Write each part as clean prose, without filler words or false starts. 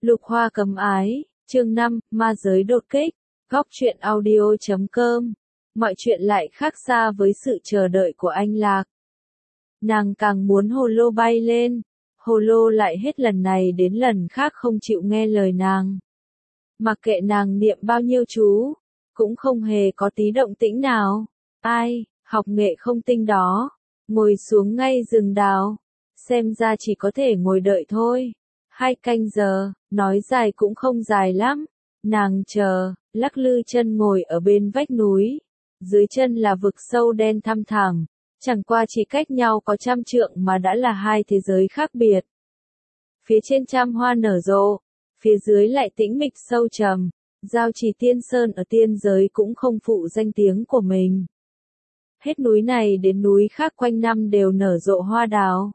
Lục Hoa cấm ái, chương 5, ma giới đột kích, góc truyện audio.com. Mọi chuyện lại khác xa với sự chờ đợi của anh Lạc. Nàng càng muốn hồ lô bay lên, hồ lô lại hết lần này đến lần khác không chịu nghe lời nàng. Mặc kệ nàng niệm bao nhiêu chú, cũng không hề có tí động tĩnh nào. Ai, học nghệ không tinh đó, ngồi xuống ngay rừng đào, xem ra chỉ có thể ngồi đợi thôi. 2 canh giờ, nói dài cũng không dài lắm. Nàng chờ, lắc lư chân ngồi ở bên vách núi. Dưới chân là vực sâu đen thăm thẳm, chẳng qua chỉ cách nhau có 100 trượng mà đã là 2 thế giới khác biệt. Phía trên trăm hoa nở rộ, phía dưới lại tĩnh mịch sâu trầm. Giao Trì Tiên Sơn ở tiên giới cũng không phụ danh tiếng của mình. Hết núi này đến núi khác quanh năm đều nở rộ hoa đào.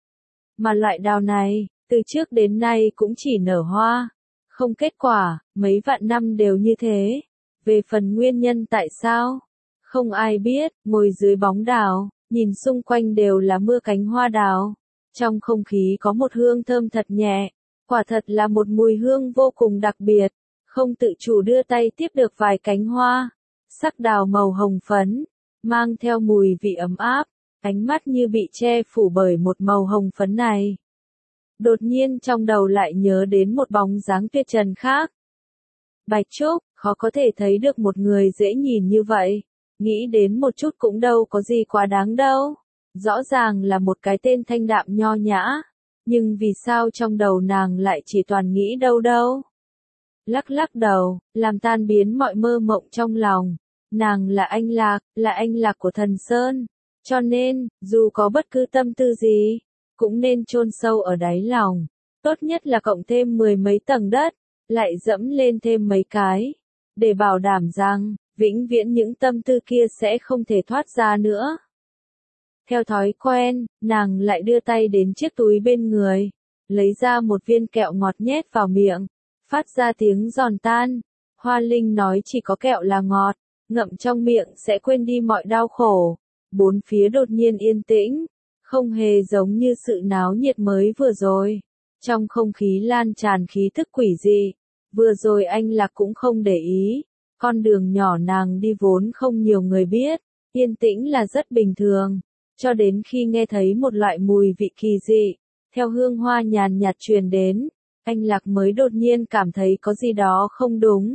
Mà loại đào này, từ trước đến nay cũng chỉ nở hoa, không kết quả, mấy vạn năm đều như thế. Về phần nguyên nhân tại sao, không ai biết. Ngồi dưới bóng đào, nhìn xung quanh đều là mưa cánh hoa đào. Trong không khí có một hương thơm thật nhẹ, quả thật là một mùi hương vô cùng đặc biệt. Không tự chủ đưa tay tiếp được vài cánh hoa, sắc đào màu hồng phấn, mang theo mùi vị ấm áp, ánh mắt như bị che phủ bởi một màu hồng phấn này. Đột nhiên trong đầu lại nhớ đến một bóng dáng tuyệt trần khác. Bạch Trúc, khó có thể thấy được một người dễ nhìn như vậy, nghĩ đến một chút cũng đâu có gì quá đáng đâu. Rõ ràng là một cái tên thanh đạm nho nhã, nhưng vì sao trong đầu nàng lại chỉ toàn nghĩ đâu đâu. Lắc lắc đầu, làm tan biến mọi mơ mộng trong lòng. Nàng là anh Lạc của Thần Sơn. Cho nên, dù có bất cứ tâm tư gì, cũng nên chôn sâu ở đáy lòng. Tốt nhất là cộng thêm 10 mấy tầng đất, lại dẫm lên thêm mấy cái. Để bảo đảm rằng, vĩnh viễn những tâm tư kia sẽ không thể thoát ra nữa. Theo thói quen, nàng lại đưa tay đến chiếc túi bên người, lấy ra một viên kẹo ngọt nhét vào miệng. Phát ra tiếng giòn tan. Hoa Linh nói chỉ có kẹo là ngọt, ngậm trong miệng sẽ quên đi mọi đau khổ. Bốn phía đột nhiên yên tĩnh, không hề giống như sự náo nhiệt mới vừa rồi. Trong không khí lan tràn khí tức quỷ dị. Vừa rồi anh Lạc cũng không để ý, con đường nhỏ nàng đi vốn không nhiều người biết, yên tĩnh là rất bình thường. Cho đến khi nghe thấy một loại mùi vị kỳ dị, theo hương hoa nhàn nhạt truyền đến. Anh Lạc mới đột nhiên cảm thấy có gì đó không đúng.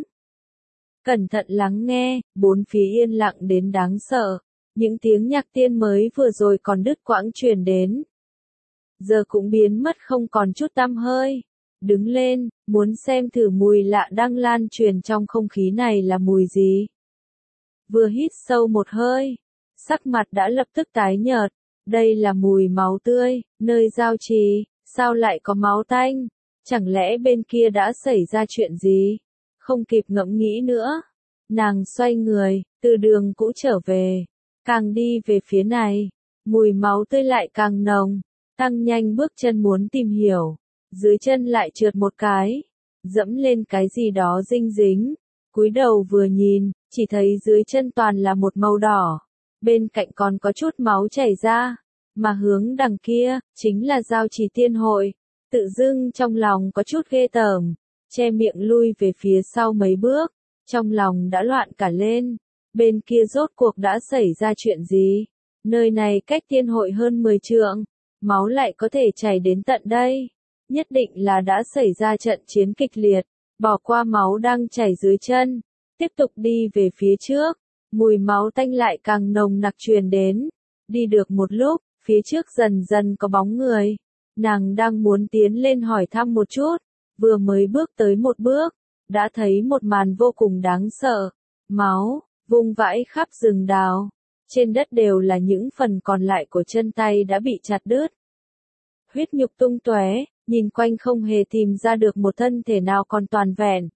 Cẩn thận lắng nghe, bốn phía yên lặng đến đáng sợ. Những tiếng nhạc tiên mới vừa rồi còn đứt quãng truyền đến, giờ cũng biến mất không còn chút tăm hơi. Đứng lên, muốn xem thử mùi lạ đang lan truyền trong không khí này là mùi gì. Vừa hít sâu một hơi, sắc mặt đã lập tức tái nhợt. Đây là mùi máu tươi, nơi giao trì, sao lại có máu tanh? Chẳng lẽ bên kia đã xảy ra chuyện gì? Không kịp ngẫm nghĩ nữa. Nàng xoay người, từ đường cũ trở về. Càng đi về phía này, mùi máu tươi lại càng nồng. Tăng nhanh bước chân muốn tìm hiểu. Dưới chân lại trượt một cái. Dẫm lên cái gì đó dinh dính. Cúi đầu vừa nhìn, chỉ thấy dưới chân toàn là một màu đỏ. Bên cạnh còn có chút máu chảy ra. Mà hướng đằng kia, chính là Giao Trì Tiên Hội. Tự dưng trong lòng có chút ghê tởm, che miệng lui về phía sau mấy bước, trong lòng đã loạn cả lên. Bên kia rốt cuộc đã xảy ra chuyện gì? Nơi này cách tiên hội hơn 10 trượng, máu lại có thể chảy đến tận đây. Nhất định là đã xảy ra trận chiến kịch liệt, bỏ qua máu đang chảy dưới chân, tiếp tục đi về phía trước, mùi máu tanh lại càng nồng nặc truyền đến. Đi được một lúc, phía trước dần dần có bóng người. Nàng đang muốn tiến lên hỏi thăm một chút, vừa mới bước tới một bước, đã thấy một màn vô cùng đáng sợ. Máu, vung vãi khắp rừng đào. Trên đất đều là những phần còn lại của chân tay đã bị chặt đứt. Huyết nhục tung tóe, nhìn quanh không hề tìm ra được một thân thể nào còn toàn vẹn.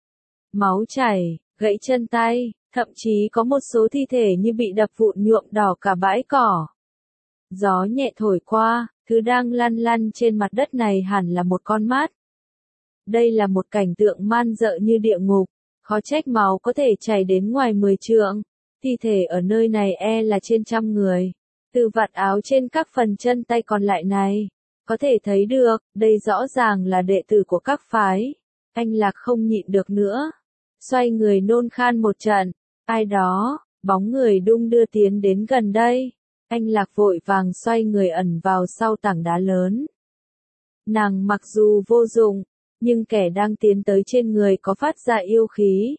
Máu chảy, gãy chân tay, thậm chí có một số thi thể như bị đập vụn nhuộm đỏ cả bãi cỏ. Gió nhẹ thổi qua. Thứ đang lăn lăn trên mặt đất này hẳn là một con mắt. Đây là một cảnh tượng man dợ như địa ngục, khó trách máu có thể chảy đến ngoài 10 trượng. Thi thể ở nơi này là trên 100 người. Từ vạt áo trên các phần chân tay còn lại này, Có thể thấy được, đây rõ ràng là đệ tử của các phái. Anh Lạc không nhịn được nữa. Xoay người nôn khan một trận. Ai đó, bóng người đung đưa tiến đến gần đây. Anh Lạc vội vàng xoay người ẩn vào sau tảng đá lớn. Nàng mặc dù vô dụng, nhưng kẻ đang tiến tới trên người có phát ra yêu khí.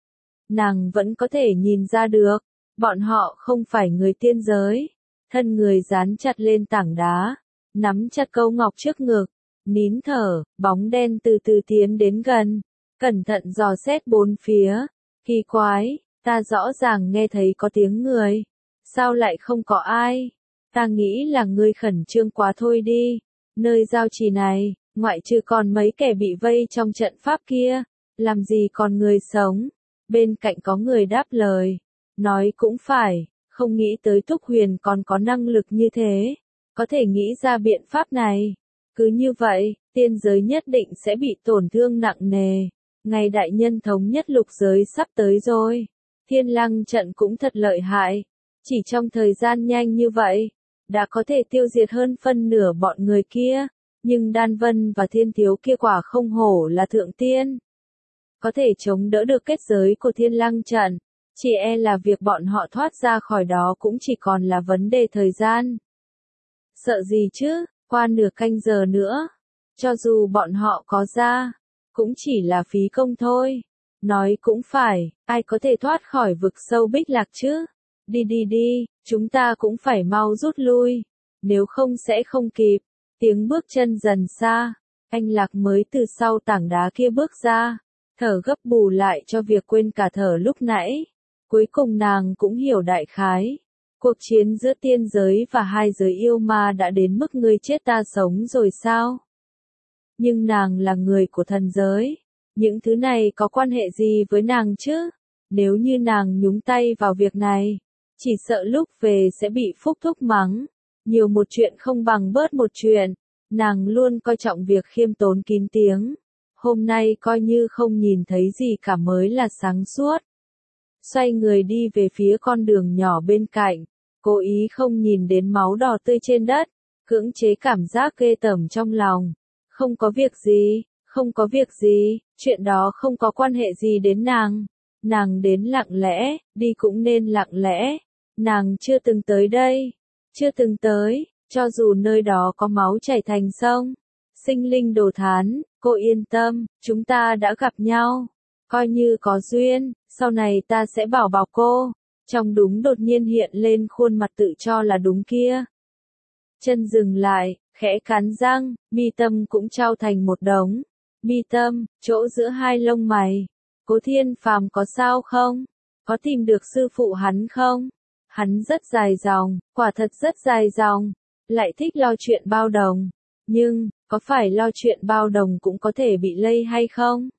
Nàng vẫn có thể nhìn ra được, bọn họ không phải người tiên giới. Thân người dán chặt lên tảng đá, nắm chặt câu ngọc trước ngực, nín thở, bóng đen từ từ tiến đến gần, cẩn thận dò xét bốn phía. Kỳ quái, ta rõ ràng nghe thấy có tiếng người, sao lại không có ai? Ta nghĩ là ngươi khẩn trương quá thôi đi. Nơi giao trì này, ngoại trừ còn mấy kẻ bị vây trong trận pháp kia, làm gì còn người sống? Bên cạnh có người đáp lời, nói cũng phải, không nghĩ tới Thúc Huyền còn có năng lực như thế, có thể nghĩ ra biện pháp này. Cứ như vậy, tiên giới nhất định sẽ bị tổn thương nặng nề. Ngày đại nhân thống nhất lục giới sắp tới rồi. Thiên Lăng trận cũng thật lợi hại. Chỉ trong thời gian nhanh như vậy, đã có thể tiêu diệt hơn phân nửa bọn người kia. Nhưng Đan Vân và Thiên Thiếu kia quả không hổ là thượng tiên. Có thể chống đỡ được kết giới của Thiên Lăng trận. Chỉ e là việc bọn họ thoát ra khỏi đó cũng chỉ còn là vấn đề thời gian. Sợ gì chứ, qua nửa canh giờ nữa. Cho dù bọn họ có ra, cũng chỉ là phí công thôi. Nói cũng phải, ai có thể thoát khỏi vực sâu Bích Lạc chứ? Đi đi đi, chúng ta cũng phải mau rút lui. Nếu không sẽ không kịp. Tiếng bước chân dần xa. Anh Lạc mới từ sau tảng đá kia bước ra. Thở gấp bù lại cho việc quên cả thở lúc nãy. Cuối cùng nàng cũng hiểu đại khái. Cuộc chiến giữa tiên giới và hai giới yêu ma đã đến mức ngươi chết ta sống rồi sao? Nhưng nàng là người của thần giới. Những thứ này có quan hệ gì với nàng chứ? Nếu như nàng nhúng tay vào việc này, chỉ sợ lúc về sẽ bị Phúc Thúc mắng. Nhiều một chuyện không bằng bớt một chuyện. Nàng luôn coi trọng việc khiêm tốn kín tiếng. Hôm nay coi như không nhìn thấy gì cả mới là sáng suốt. Xoay người đi về phía con đường nhỏ bên cạnh, cố ý không nhìn đến máu đỏ tươi trên đất, cưỡng chế cảm giác ghê tởm trong lòng. Không có việc gì, không có việc gì, chuyện đó không có quan hệ gì đến nàng. Nàng đến lặng lẽ, đi cũng nên lặng lẽ. Nàng chưa từng tới đây, chưa từng tới, cho dù nơi đó có máu chảy thành sông. Sinh linh đồ thán, cô yên tâm, chúng ta đã gặp nhau. Coi như có duyên, sau này ta sẽ bảo bọc cô. Trong đúng đột nhiên hiện lên khuôn mặt tự cho là đúng kia. Chân dừng lại, khẽ cắn răng, mi tâm cũng trao thành một đống. Mi tâm, chỗ giữa hai lông mày. Cố Thiên Phàm có sao không? Có tìm được sư phụ hắn không? Hắn rất dài dòng, quả thật rất dài dòng. Lại thích lo chuyện bao đồng. Nhưng, có phải lo chuyện bao đồng cũng có thể bị lây hay không?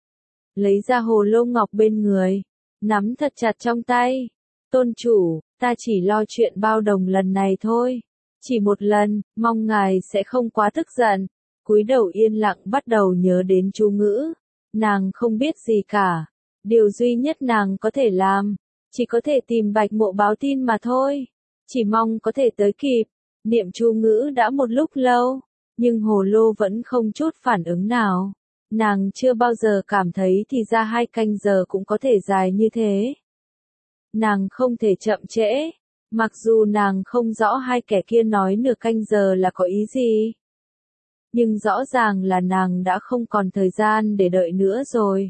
Lấy ra hồ lô ngọc bên người, nắm thật chặt trong tay. Tôn chủ, ta chỉ lo chuyện bao đồng lần này thôi. Chỉ một lần, mong ngài sẽ không quá tức giận. Cúi đầu yên lặng bắt đầu nhớ đến chú ngữ. Nàng không biết gì cả. Điều duy nhất nàng có thể làm, chỉ có thể tìm Bạch Mộ báo tin mà thôi. Chỉ mong có thể tới kịp. Niệm chú ngữ đã một lúc lâu, nhưng hồ lô vẫn không chút phản ứng nào. Nàng chưa bao giờ cảm thấy thì ra 2 canh giờ cũng có thể dài như thế. Nàng không thể chậm trễ, mặc dù nàng không rõ hai kẻ kia nói nửa canh giờ là có ý gì. Nhưng rõ ràng là nàng đã không còn thời gian để đợi nữa rồi.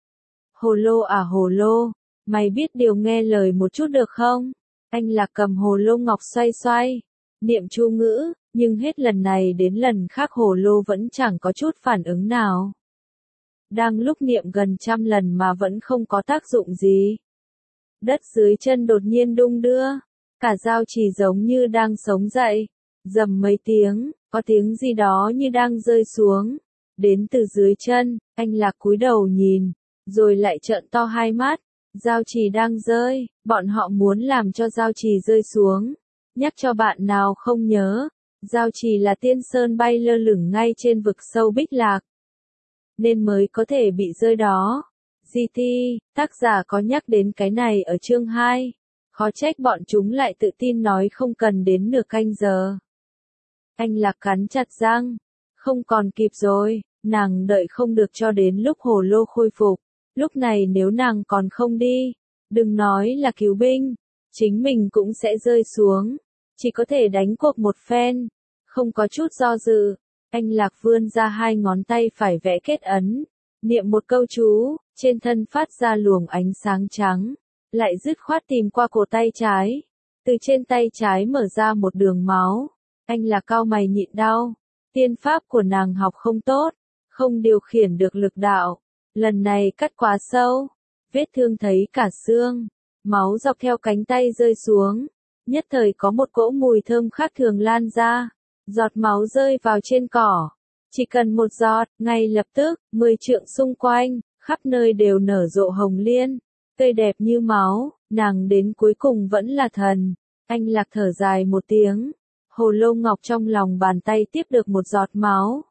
Hồ lô à hồ lô, mày biết điều nghe lời một chút được không? Anh Lạc cầm hồ lô ngọc xoay xoay, niệm chú ngữ, nhưng hết lần này đến lần khác hồ lô vẫn chẳng có chút phản ứng nào. Đang lúc niệm gần 100 lần mà vẫn không có tác dụng gì. Đất dưới chân đột nhiên đung đưa, cả giao trì giống như đang sống dậy, rầm mấy tiếng, có tiếng gì đó như đang rơi xuống, đến từ dưới chân. Anh Lạc cúi đầu nhìn, rồi lại trợn to hai mắt, giao trì đang rơi, bọn họ muốn làm cho giao trì rơi xuống. Nhắc cho bạn nào không nhớ, giao trì là tiên sơn bay lơ lửng ngay trên vực sâu Bích Lạc, nên mới có thể bị rơi đó. GT, tác giả có nhắc đến cái này ở chương 2. Khó trách bọn chúng lại tự tin nói không cần đến nửa canh giờ. Anh Lạc cắn chặt răng. Không còn kịp rồi, nàng đợi không được cho đến lúc hồ lô khôi phục. Lúc này nếu nàng còn không đi, đừng nói là cứu binh, chính mình cũng sẽ rơi xuống. Chỉ có thể đánh cuộc một phen. Không có chút do dự, anh Lạc vươn ra hai ngón tay phải vẽ kết ấn. Niệm một câu chú, trên thân phát ra luồng ánh sáng trắng. Lại dứt khoát tìm qua cổ tay trái. Từ trên tay trái mở ra một đường máu. Anh Lạc cau mày nhịn đau. Tiên pháp của nàng học không tốt, không điều khiển được lực đạo. Lần này cắt quá sâu, vết thương thấy cả xương, máu dọc theo cánh tay rơi xuống. Nhất thời có một cỗ mùi thơm khác thường lan ra, giọt máu rơi vào trên cỏ. Chỉ cần một giọt, ngay lập tức, 10 trượng xung quanh, khắp nơi đều nở rộ hồng liên, tươi đẹp như máu, nàng đến cuối cùng vẫn là thần. Anh Lạc thở dài một tiếng. Hồ lô ngọc trong lòng bàn tay tiếp được một giọt máu.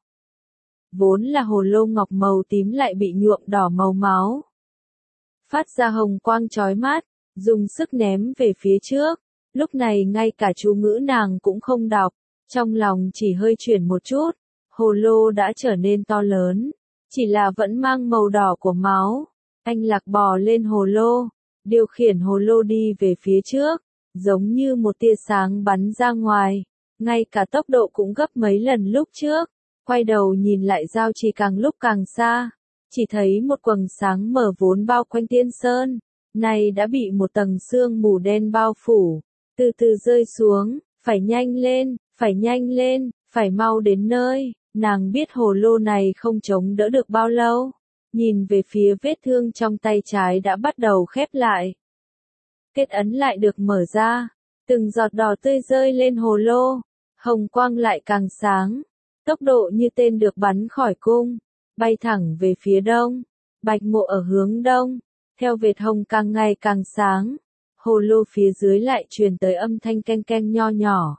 Vốn là hồ lô ngọc màu tím lại bị nhuộm đỏ màu máu. Phát ra hồng quang chói mắt, dùng sức ném về phía trước. Lúc này ngay cả chú ngữ nàng cũng không đọc, trong lòng chỉ hơi chuyển một chút. Hồ lô đã trở nên to lớn, chỉ là vẫn mang màu đỏ của máu. Anh Lạc bò lên hồ lô, điều khiển hồ lô đi về phía trước, giống như một tia sáng bắn ra ngoài. Ngay cả tốc độ cũng gấp mấy lần lúc trước. Quay đầu nhìn lại giao trì càng lúc càng xa. Chỉ thấy một quầng sáng mờ vốn bao quanh Tiên Sơn. Này đã bị một tầng sương mù đen bao phủ. Từ từ rơi xuống. Phải nhanh lên, phải nhanh lên, phải mau đến nơi. Nàng biết hồ lô này không chống đỡ được bao lâu. Nhìn về phía vết thương trong tay trái đã bắt đầu khép lại. Kết ấn lại được mở ra. Từng giọt đỏ tươi rơi lên hồ lô. Hồng quang lại càng sáng, tốc độ như tên được bắn khỏi cung, bay thẳng về phía đông. Bạch Mộ ở hướng đông, theo vệt hồng càng ngày càng sáng, hồ lô phía dưới lại truyền tới âm thanh keng keng nho nhỏ.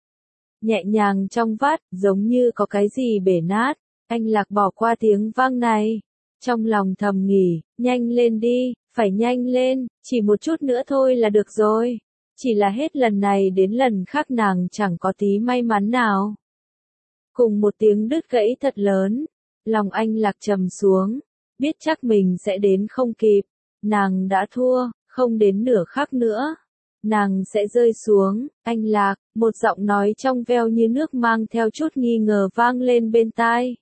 Nhẹ nhàng trong vắt, giống như có cái gì bể nát. Anh Lạc bỏ qua tiếng vang này, trong lòng thầm nghỉ, nhanh lên đi, phải nhanh lên, chỉ một chút nữa thôi là được rồi. Chỉ là hết lần này đến lần khác nàng chẳng có tí may mắn nào. Cùng một tiếng đứt gãy thật lớn, lòng anh Lạc trầm xuống, biết chắc mình sẽ đến không kịp. Nàng đã thua, không đến nửa khắc nữa. Nàng sẽ rơi xuống. Anh Lạc, một giọng nói trong veo như nước mang theo chút nghi ngờ vang lên bên tai.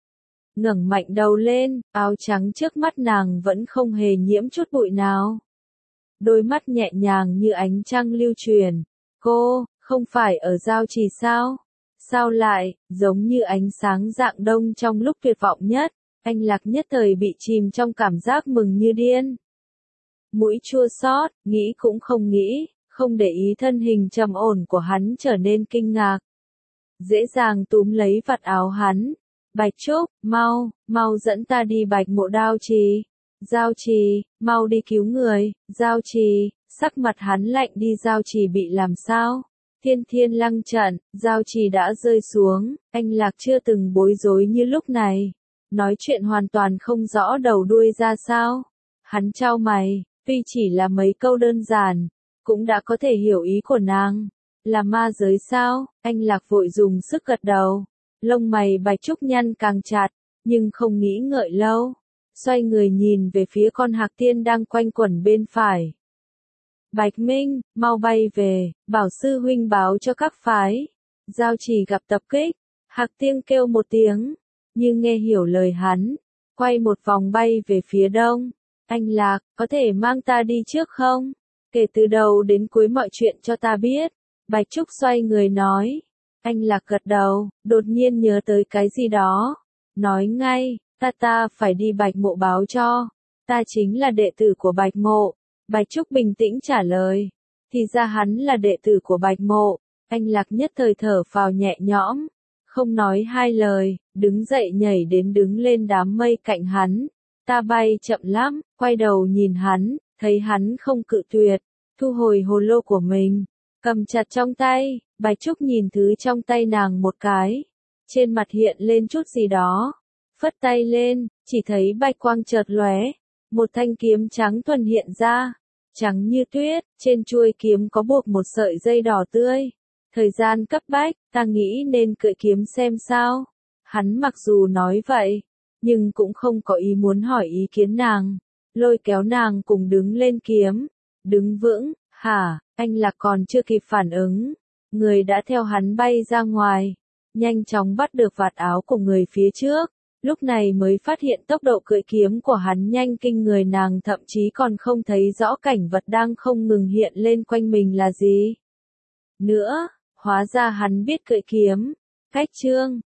Ngẩng mạnh đầu lên, áo trắng trước mắt nàng vẫn không hề nhiễm chút bụi nào. Đôi mắt nhẹ nhàng như ánh trăng lưu truyền. Cô, không phải ở giao trì sao? Sao lại, giống như ánh sáng rạng đông trong lúc tuyệt vọng nhất. Anh Lạc nhất thời bị chìm trong cảm giác mừng như điên. Mũi chua xót, nghĩ cũng không nghĩ, không để ý thân hình trầm ổn của hắn trở nên kinh ngạc. Dễ dàng túm lấy vạt áo hắn. Bạch Trúc, mau, mau dẫn ta đi Bạch Mộ Đao Trì. Giao trì, mau đi cứu người. Giao trì, sắc mặt hắn lạnh đi. Giao trì bị làm sao? Thiên Thiên Lăng Trận, giao trì đã rơi xuống. Anh Lạc chưa từng bối rối như lúc này. Nói chuyện hoàn toàn không rõ đầu đuôi ra sao. Hắn chau mày, tuy chỉ là mấy câu đơn giản, cũng đã có thể hiểu ý của nàng. Là ma giới sao? Anh Lạc vội dùng sức gật đầu. Lông mày Bạch Trúc nhăn càng chặt, nhưng không nghĩ ngợi lâu. Xoay người nhìn về phía con Hạc Tiên đang quanh quẩn bên phải. Bạch Minh, mau bay về, bảo sư huynh báo cho các phái. Giao trì gặp tập kích. Hạc Tiên kêu một tiếng, như nghe hiểu lời hắn. Quay một vòng bay về phía đông. Anh Lạc, có thể mang ta đi trước không? Kể từ đầu đến cuối mọi chuyện cho ta biết. Bạch Trúc xoay người nói. Anh Lạc gật đầu, đột nhiên nhớ tới cái gì đó. Nói ngay, ta phải đi Bạch Mộ báo cho. Ta chính là đệ tử của Bạch Mộ. Bạch Trúc bình tĩnh trả lời. Thì ra hắn là đệ tử của Bạch Mộ. Anh Lạc nhất thời thở phào nhẹ nhõm. Không nói hai lời, đứng dậy nhảy đến đứng lên đám mây cạnh hắn. Ta bay chậm lắm, quay đầu nhìn hắn, thấy hắn không cự tuyệt. Thu hồi hồ lô của mình, cầm chặt trong tay. Bạch Trúc nhìn thứ trong tay nàng một cái. Trên mặt hiện lên chút gì đó. Phất tay lên, chỉ thấy bạch quang chợt lóe. Một thanh kiếm trắng thuần hiện ra. Trắng như tuyết, trên chuôi kiếm có buộc một sợi dây đỏ tươi. Thời gian cấp bách, ta nghĩ nên cưỡi kiếm xem sao. Hắn mặc dù nói vậy, nhưng cũng không có ý muốn hỏi ý kiến nàng. Lôi kéo nàng cùng đứng lên kiếm. Đứng vững, hả, anh Lạc còn chưa kịp phản ứng. Người đã theo hắn bay ra ngoài. Nhanh chóng bắt được vạt áo của người phía trước. Lúc này mới phát hiện tốc độ cưỡi kiếm của hắn nhanh kinh người, nàng thậm chí còn không thấy rõ cảnh vật đang không ngừng hiện lên quanh mình là gì. Nữa, hóa ra hắn biết cưỡi kiếm. Cách chương